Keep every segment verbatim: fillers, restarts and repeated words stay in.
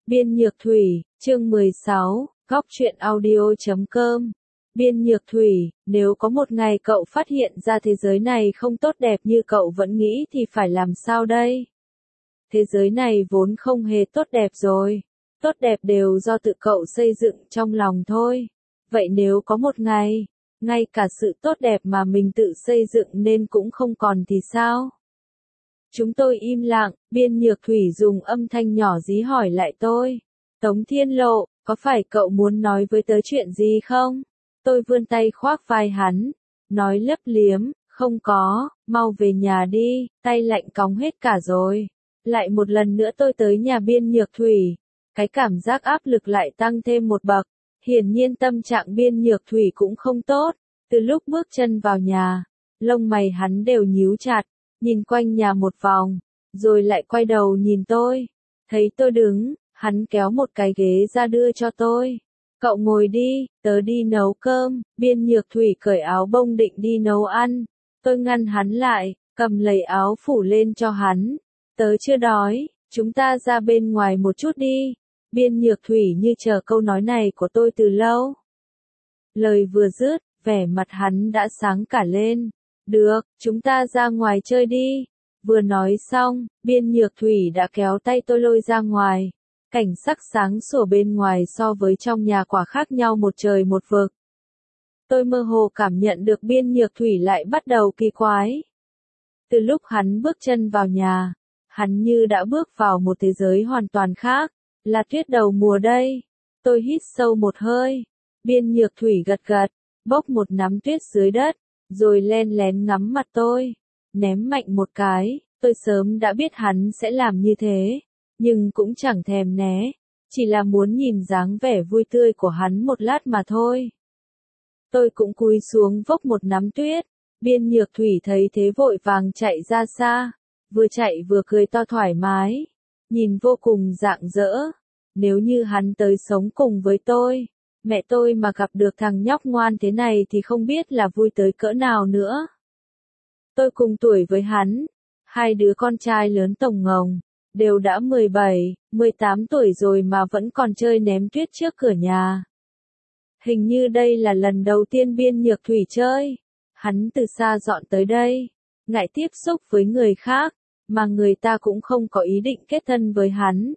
Biên Nhược Thủy, chương mười sáu, góc truyện audio chấm com. Biên Nhược Thủy, nếu có một ngày cậu phát hiện ra thế giới này không tốt đẹp như cậu vẫn nghĩ thì phải làm sao đây? Thế giới này vốn không hề tốt đẹp rồi. Tốt đẹp đều do tự cậu xây dựng trong lòng thôi. Vậy nếu có một ngày, ngay cả sự tốt đẹp mà mình tự xây dựng nên cũng không còn thì sao? Chúng tôi im lặng, Biên Nhược Thủy dùng âm thanh nhỏ dí hỏi lại tôi. Tống Thiên Lộ, có phải cậu muốn nói với tớ chuyện gì không? Tôi vươn tay khoác vai hắn, nói lấp liếm, không có, mau về nhà đi, tay lạnh cóng hết cả rồi. Lại một lần nữa tôi tới nhà Biên Nhược Thủy, cái cảm giác áp lực lại tăng thêm một bậc. Hiển nhiên tâm trạng Biên Nhược Thủy cũng không tốt, từ lúc bước chân vào nhà, lông mày hắn đều nhíu chặt, nhìn quanh nhà một vòng, rồi lại quay đầu nhìn tôi. Thấy tôi đứng, hắn kéo một cái ghế ra đưa cho tôi. Cậu ngồi đi, tớ đi nấu cơm. Biên Nhược Thủy cởi áo bông định đi nấu ăn. Tôi ngăn hắn lại, cầm lấy áo phủ lên cho hắn. Tớ chưa đói, chúng ta ra bên ngoài một chút đi. Biên Nhược Thủy như chờ câu nói này của tôi từ lâu. Lời vừa dứt, vẻ mặt hắn đã sáng cả lên. Được, chúng ta ra ngoài chơi đi. Vừa nói xong, Biên Nhược Thủy đã kéo tay tôi lôi ra ngoài. Cảnh sắc sáng sủa bên ngoài so với trong nhà quả khác nhau một trời một vực. Tôi mơ hồ cảm nhận được Biên Nhược Thủy lại bắt đầu kỳ quái. Từ lúc hắn bước chân vào nhà, hắn như đã bước vào một thế giới hoàn toàn khác, là tuyết đầu mùa đây. Tôi hít sâu một hơi. Biên Nhược Thủy gật gật, bốc một nắm tuyết dưới đất, rồi len lén ngắm mặt tôi, ném mạnh một cái. Tôi sớm đã biết hắn sẽ làm như thế, nhưng cũng chẳng thèm né, chỉ là muốn nhìn dáng vẻ vui tươi của hắn một lát mà thôi. Tôi cũng cúi xuống vốc một nắm tuyết. Biên Nhược Thủy thấy thế vội vàng chạy ra xa, vừa chạy vừa cười to thoải mái, nhìn vô cùng rạng rỡ. Nếu như hắn tới sống cùng với tôi, mẹ tôi mà gặp được thằng nhóc ngoan thế này thì không biết là vui tới cỡ nào nữa. Tôi cùng tuổi với hắn, hai đứa con trai lớn tổng ngồng, đều đã mười bảy, mười tám tuổi rồi mà vẫn còn chơi ném tuyết trước cửa nhà. Hình như đây là lần đầu tiên Biên Nhược Thủy chơi. Hắn từ xa dọn tới đây, ngại tiếp xúc với người khác, mà người ta cũng không có ý định kết thân với hắn.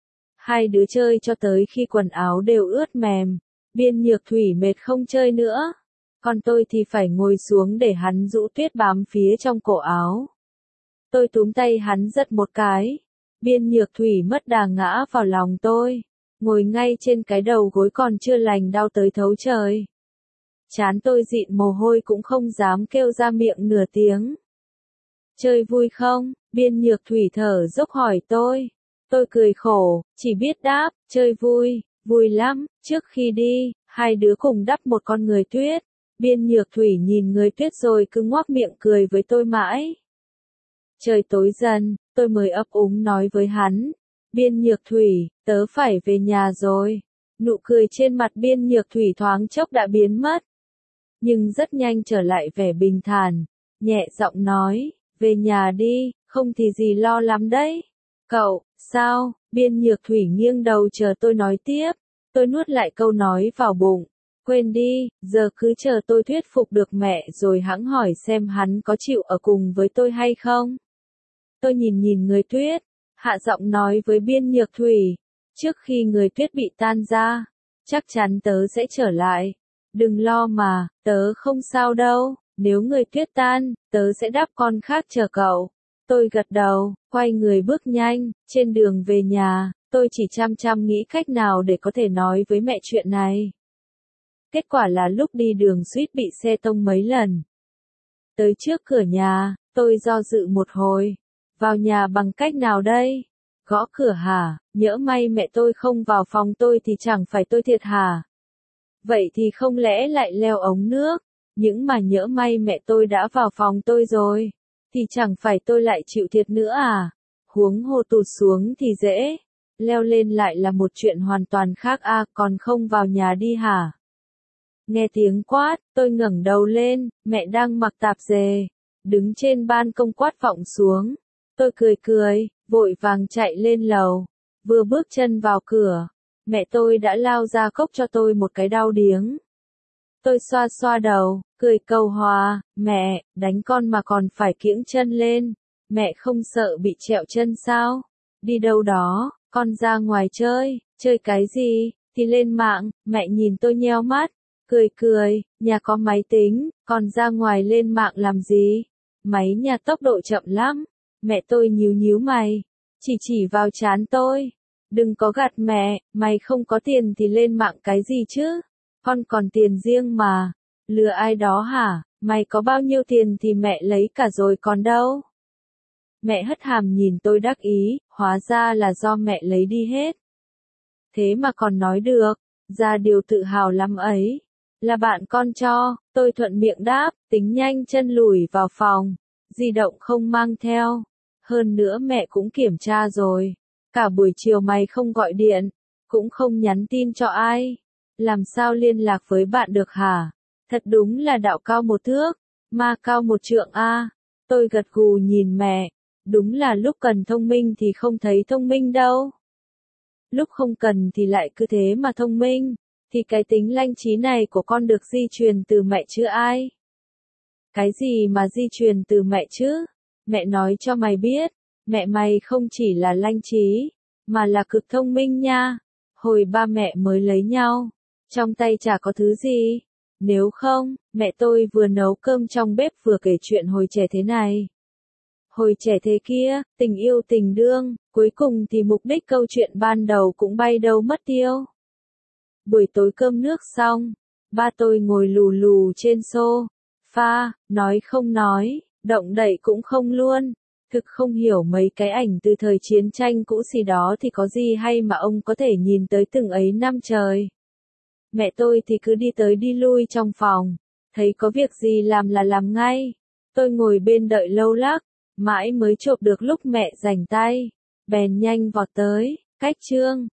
Hai đứa chơi cho tới khi quần áo đều ướt mềm. Biên Nhược Thủy mệt không chơi nữa, còn tôi thì phải ngồi xuống để hắn rũ tuyết bám phía trong cổ áo. Tôi túm tay hắn giật một cái. Biên Nhược Thủy mất đà ngã vào lòng tôi, ngồi ngay trên cái đầu gối còn chưa lành đau tới thấu trời. Trán tôi dịn mồ hôi cũng không dám kêu ra miệng nửa tiếng. Chơi vui không? Biên Nhược Thủy thở dốc hỏi tôi. Tôi cười khổ, chỉ biết đáp, chơi vui, vui lắm. Trước khi đi, hai đứa cùng đắp một con người tuyết. Biên Nhược Thủy nhìn người tuyết rồi cứ ngoác miệng cười với tôi mãi. Trời tối dần, tôi mới ấp úng nói với hắn. Biên Nhược Thủy, tớ phải về nhà rồi. Nụ cười trên mặt Biên Nhược Thủy thoáng chốc đã biến mất, nhưng rất nhanh trở lại vẻ bình thản, nhẹ giọng nói, về nhà đi, không thì gì lo lắm đấy. Cậu, sao? Biên Nhược Thủy nghiêng đầu chờ tôi nói tiếp. Tôi nuốt lại câu nói vào bụng. Quên đi, giờ cứ chờ tôi thuyết phục được mẹ rồi hẵng hỏi xem hắn có chịu ở cùng với tôi hay không. Tôi nhìn nhìn người tuyết, hạ giọng nói với Biên Nhược Thủy, trước khi người tuyết bị tan ra, chắc chắn tớ sẽ trở lại. Đừng lo mà, tớ không sao đâu, nếu người tuyết tan, tớ sẽ đáp con khác chờ cậu. Tôi gật đầu, quay người bước nhanh. Trên đường về nhà, tôi chỉ chăm chăm nghĩ cách nào để có thể nói với mẹ chuyện này. Kết quả là lúc đi đường suýt bị xe tông mấy lần. Tới trước cửa nhà, tôi do dự một hồi. Vào nhà bằng cách nào đây? Gõ cửa hả? Nhỡ may mẹ tôi không vào phòng tôi thì chẳng phải tôi thiệt hả? Vậy thì không lẽ lại leo ống nước? Nhưng mà nhỡ may mẹ tôi đã vào phòng tôi rồi, thì chẳng phải tôi lại chịu thiệt nữa à? Huống hồ tụt xuống thì dễ, leo lên lại là một chuyện hoàn toàn khác à, còn không vào nhà đi hả? Nghe tiếng quát, tôi ngẩng đầu lên, mẹ đang mặc tạp dề, đứng trên ban công quát vọng xuống. Tôi cười cười, vội vàng chạy lên lầu. Vừa bước chân vào cửa, mẹ tôi đã lao ra cốc cho tôi một cái đau điếng. Tôi xoa xoa đầu, cười cầu hòa, mẹ, đánh con mà còn phải kiễng chân lên, mẹ không sợ bị trẹo chân sao? Đi đâu đó, con ra ngoài chơi, chơi cái gì, thì lên mạng, mẹ nhìn tôi nheo mắt, cười cười, nhà có máy tính, còn ra ngoài lên mạng làm gì? Máy nhà tốc độ chậm lắm, mẹ tôi nhíu nhíu mày, chỉ chỉ vào trán tôi, đừng có gạt mẹ, mày không có tiền thì lên mạng cái gì chứ? Con còn tiền riêng mà, lừa ai đó hả, mày có bao nhiêu tiền thì mẹ lấy cả rồi còn đâu. Mẹ hất hàm nhìn tôi đắc ý, hóa ra là do mẹ lấy đi hết. Thế mà còn nói được, ra điều tự hào lắm ấy. Là bạn con cho, tôi thuận miệng đáp, tính nhanh chân lùi vào phòng, di động không mang theo. Hơn nữa mẹ cũng kiểm tra rồi, cả buổi chiều mày không gọi điện, cũng không nhắn tin cho ai. Làm sao liên lạc với bạn được hả? Thật đúng là đạo cao một thước, ma cao một trượng a. Tôi gật gù nhìn mẹ, đúng là lúc cần thông minh thì không thấy thông minh đâu. Lúc không cần thì lại cứ thế mà thông minh, thì cái tính lanh trí này của con được di truyền từ mẹ chứ ai? Cái gì mà di truyền từ mẹ chứ? Mẹ nói cho mày biết, mẹ mày không chỉ là lanh trí, mà là cực thông minh nha. Hồi ba mẹ mới lấy nhau, trong tay chả có thứ gì. Nếu không, mẹ tôi vừa nấu cơm trong bếp vừa kể chuyện hồi trẻ thế này. Hồi trẻ thế kia, tình yêu tình đương, cuối cùng thì mục đích câu chuyện ban đầu cũng bay đâu mất tiêu. Buổi tối cơm nước xong, ba tôi ngồi lù lù trên sofa, nói không nói, động đậy cũng không luôn. Thực không hiểu mấy cái ảnh từ thời chiến tranh cũ gì đó thì có gì hay mà ông có thể nhìn tới từng ấy năm trời. Mẹ tôi thì cứ đi tới đi lui trong phòng, thấy có việc gì làm là làm ngay. Tôi ngồi bên đợi lâu lắc, mãi mới chộp được lúc mẹ rảnh tay, bèn nhanh vọt tới, cách chương.